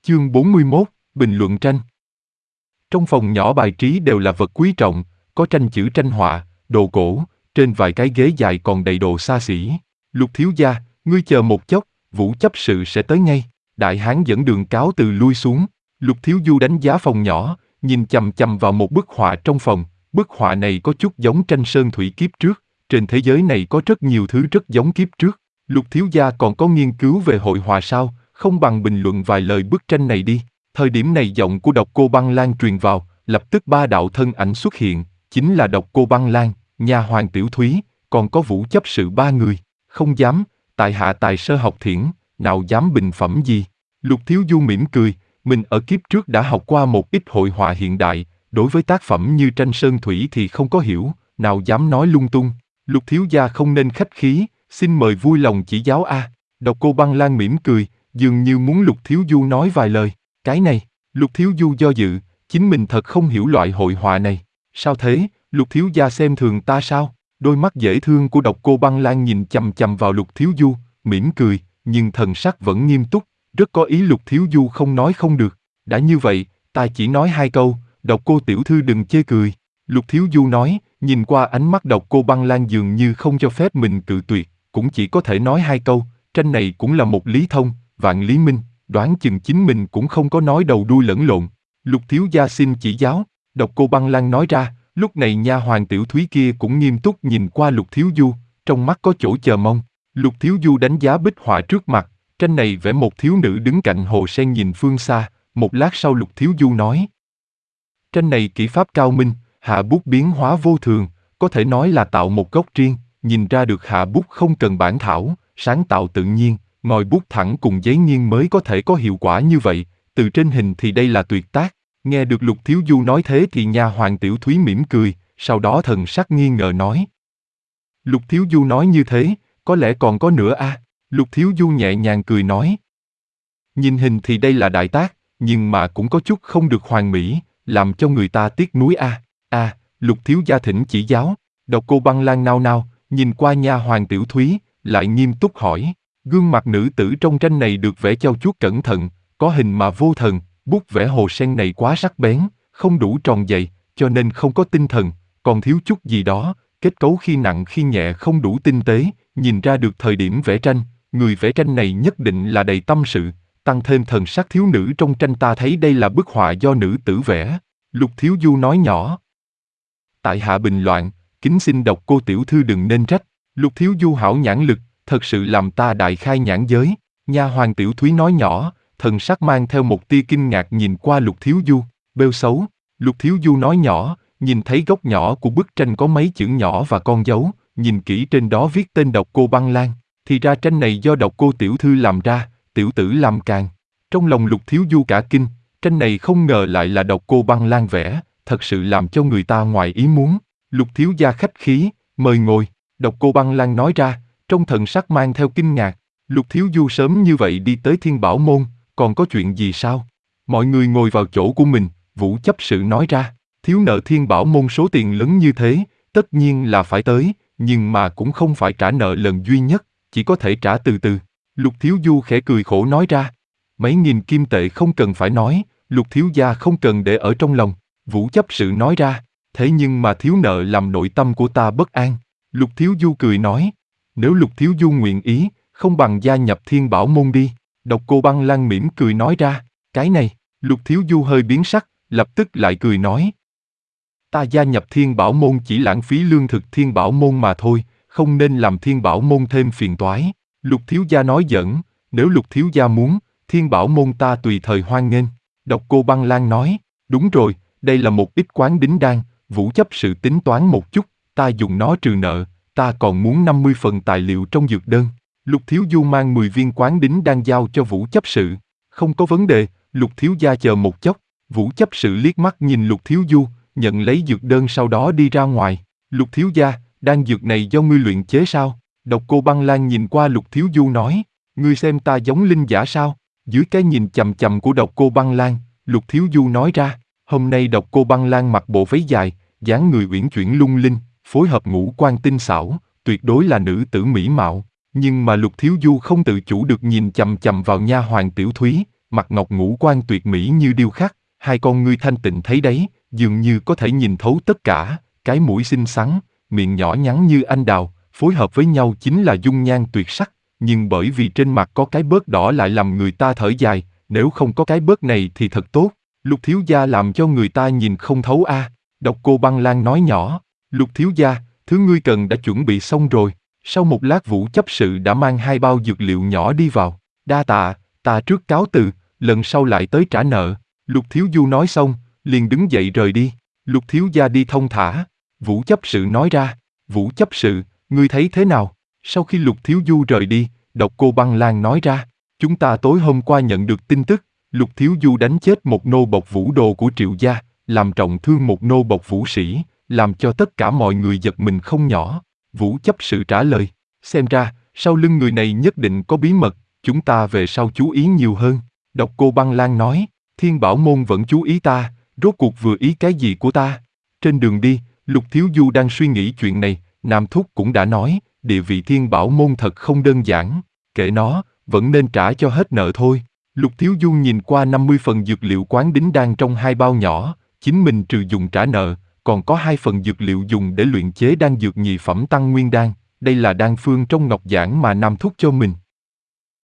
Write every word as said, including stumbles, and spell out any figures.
Chương bốn mươi mốt, Bình luận tranh. Trong phòng nhỏ bài trí đều là vật quý trọng, có tranh chữ tranh họa, đồ cổ, trên vài cái ghế dài còn đầy đồ xa xỉ. Lục thiếu gia, ngươi chờ một chốc, Vũ chấp sự sẽ tới ngay. Đại hán dẫn đường cáo từ lui xuống. Lục thiếu du đánh giá phòng nhỏ, nhìn chằm chằm vào một bức họa trong phòng. Bức họa này có chút giống tranh sơn thủy kiếp trước. Trên thế giới này có rất nhiều thứ rất giống kiếp trước. Lục thiếu gia còn có nghiên cứu về hội họa sao? Không bằng bình luận vài lời bức tranh này đi. Thời điểm này giọng của Độc Cô Băng Lan truyền vào, lập tức ba đạo thân ảnh xuất hiện, chính là Độc Cô Băng Lan, nha hoàn Tiểu Thúy, còn có Vũ chấp sự ba người. Không dám, tại hạ tài sơ học thiển, nào dám bình phẩm gì. Lục thiếu du mỉm cười, mình ở kiếp trước đã học qua một ít hội họa hiện đại, đối với tác phẩm như tranh sơn thủy thì không có hiểu, nào dám nói lung tung. Lục thiếu gia không nên khách khí, xin mời vui lòng chỉ giáo a. Độc Cô Băng Lan mỉm cười, dường như muốn Lục thiếu du nói vài lời. Cái này, Lục thiếu du do dự, chính mình thật không hiểu loại hội họa này. Sao thế, Lục thiếu gia xem thường ta sao? Đôi mắt dễ thương của Độc Cô Băng Lan nhìn chằm chằm vào Lục thiếu du, mỉm cười, nhưng thần sắc vẫn nghiêm túc, rất có ý Lục thiếu du không nói không được. Đã như vậy, ta chỉ nói hai câu, Độc Cô tiểu thư đừng chê cười. Lục thiếu du nói, nhìn qua ánh mắt Độc Cô Băng Lan dường như không cho phép mình cự tuyệt, cũng chỉ có thể nói hai câu, tranh này cũng là một lý thông, vạn lý minh, đoán chừng chính mình cũng không có nói đầu đuôi lẫn lộn. Lục thiếu gia xin chỉ giáo. Độc Cô Băng Lan nói ra. Lúc này nha hoàn Tiểu Thúy kia cũng nghiêm túc nhìn qua Lục thiếu du, trong mắt có chỗ chờ mong. Lục thiếu du đánh giá bích họa trước mặt, tranh này vẽ một thiếu nữ đứng cạnh hồ sen nhìn phương xa. Một lát sau Lục thiếu du nói, tranh này kỹ pháp cao minh, hạ bút biến hóa vô thường, có thể nói là tạo một góc riêng, nhìn ra được hạ bút không cần bản thảo, sáng tạo tự nhiên, ngòi bút thẳng cùng giấy nghiêng mới có thể có hiệu quả như vậy, từ trên hình thì đây là tuyệt tác. Nghe được Lục thiếu du nói thế thì nha hoàn Tiểu Thúy mỉm cười, sau đó thần sắc nghi ngờ nói. Lục thiếu du nói như thế, có lẽ còn có nữa a. À? Lục thiếu du nhẹ nhàng cười nói. Nhìn hình thì đây là đại tác, nhưng mà cũng có chút không được hoàn mỹ, làm cho người ta tiếc nuối a. À. A, à, Lục thiếu gia thỉnh chỉ giáo. Độc Cô Băng Lan nao nao, nhìn qua nha hoàn Tiểu Thúy, lại nghiêm túc hỏi. Gương mặt nữ tử trong tranh này được vẽ trau chuốt cẩn thận, có hình mà vô thần, bút vẽ hồ sen này quá sắc bén, không đủ tròn dày, cho nên không có tinh thần, còn thiếu chút gì đó, kết cấu khi nặng khi nhẹ không đủ tinh tế, nhìn ra được thời điểm vẽ tranh, người vẽ tranh này nhất định là đầy tâm sự, tăng thêm thần sắc thiếu nữ trong tranh ta thấy đây là bức họa do nữ tử vẽ. Lục thiếu du nói nhỏ. Tại hạ bình loạn, kính xin Độc Cô tiểu thư đừng nên trách. Lục thiếu du hảo nhãn lực, thật sự làm ta đại khai nhãn giới. Nha hoàn Tiểu Thúy nói nhỏ, thần sắc mang theo một tia kinh ngạc nhìn qua Lục thiếu du. Bêu xấu. Lục thiếu du nói nhỏ, nhìn thấy góc nhỏ của bức tranh có mấy chữ nhỏ và con dấu, nhìn kỹ trên đó viết tên Độc Cô Băng Lan, thì ra tranh này do Độc Cô tiểu thư làm ra, tiểu tử làm càng. Trong lòng Lục thiếu du cả kinh, tranh này không ngờ lại là Độc Cô Băng Lan vẽ, thật sự làm cho người ta ngoài ý muốn. Lục thiếu gia khách khí, mời ngồi. Độc Cô Băng Lan nói ra, trong thần sắc mang theo kinh ngạc. Lục thiếu du sớm như vậy đi tới Thiên Bảo môn, còn có chuyện gì sao? Mọi người ngồi vào chỗ của mình. Vũ chấp sự nói ra, thiếu nợ Thiên Bảo môn số tiền lớn như thế, tất nhiên là phải tới, nhưng mà cũng không phải trả nợ lần duy nhất, chỉ có thể trả từ từ. Lục thiếu du khẽ cười khổ nói ra, mấy nghìn kim tệ không cần phải nói, Lục thiếu gia không cần để ở trong lòng. Vũ chấp sự nói ra, thế nhưng mà thiếu nợ làm nội tâm của ta bất an. Lục thiếu du cười nói, nếu Lục thiếu du nguyện ý, không bằng gia nhập Thiên Bảo môn đi. Độc Cô Băng Lan mỉm cười nói ra, cái này. Lục thiếu du hơi biến sắc, lập tức lại cười nói, ta gia nhập Thiên Bảo môn chỉ lãng phí lương thực Thiên Bảo môn mà thôi, không nên làm Thiên Bảo môn thêm phiền toái. Lục thiếu gia nói giỡn, nếu Lục thiếu gia muốn, Thiên Bảo môn ta tùy thời hoan nghênh. Độc Cô Băng Lan nói, đúng rồi, đây là một ít quán đính đan, Vũ chấp sự tính toán một chút, ta dùng nó trừ nợ, ta còn muốn năm mươi phần tài liệu trong dược đơn. Lục thiếu du mang mười viên quán đính đan giao cho Vũ chấp sự, không có vấn đề. Lục thiếu gia chờ một chốc. Vũ chấp sự liếc mắt nhìn Lục thiếu du, nhận lấy dược đơn sau đó đi ra ngoài. Lục thiếu gia, đan dược này do ngươi luyện chế sao? Độc Cô Băng Lan nhìn qua Lục thiếu du nói, ngươi xem ta giống linh giả sao? Dưới cái nhìn chằm chằm của Độc Cô Băng Lan, Lục thiếu du nói ra, hôm nay Độc Cô Băng Lan mặc bộ váy dài, dáng người uyển chuyển lung linh, phối hợp ngũ quan tinh xảo, tuyệt đối là nữ tử mỹ mạo. Nhưng mà Lục thiếu du không tự chủ được nhìn chằm chằm vào nha hoàn Tiểu Thúy, mặt ngọc ngũ quan tuyệt mỹ như điêu khắc, hai con ngươi thanh tịnh thấy đấy, dường như có thể nhìn thấu tất cả, cái mũi xinh xắn, miệng nhỏ nhắn như anh đào, phối hợp với nhau chính là dung nhan tuyệt sắc, nhưng bởi vì trên mặt có cái bớt đỏ lại làm người ta thở dài, nếu không có cái bớt này thì thật tốt. Lục thiếu gia làm cho người ta nhìn không thấu a. À. Độc Cô Băng Lan nói nhỏ, Lục thiếu gia, thứ ngươi cần đã chuẩn bị xong rồi. Sau một lát Vũ chấp sự đã mang hai bao dược liệu nhỏ đi vào. Đa tạ, ta trước cáo từ, lần sau lại tới trả nợ. Lục thiếu du nói xong, liền đứng dậy rời đi. Lục thiếu gia đi thông thả. Vũ chấp sự nói ra, Vũ chấp sự, ngươi thấy thế nào? Sau khi Lục thiếu du rời đi, Độc Cô Băng Lan nói ra, chúng ta tối hôm qua nhận được tin tức, Lục thiếu du đánh chết một nô bộc Vũ đồ của Triệu gia, làm trọng thương một nô bộc Vũ sĩ, làm cho tất cả mọi người giật mình không nhỏ. Vũ chấp sự trả lời, xem ra, sau lưng người này nhất định có bí mật, chúng ta về sau chú ý nhiều hơn. Độc Cô Băng Lan nói, Thiên Bảo Môn vẫn chú ý ta, rốt cuộc vừa ý cái gì của ta. Trên đường đi, Lục thiếu du đang suy nghĩ chuyện này, Nam Thúc cũng đã nói, địa vị Thiên Bảo Môn thật không đơn giản, kệ nó, vẫn nên trả cho hết nợ thôi. Lục thiếu du nhìn qua năm mươi phần dược liệu quán đính đan trong hai bao nhỏ, chính mình trừ dùng trả nợ, còn có hai phần dược liệu dùng để luyện chế đan dược nhị phẩm tăng nguyên đan, đây là đan phương trong ngọc giản mà Nam Thúc cho mình.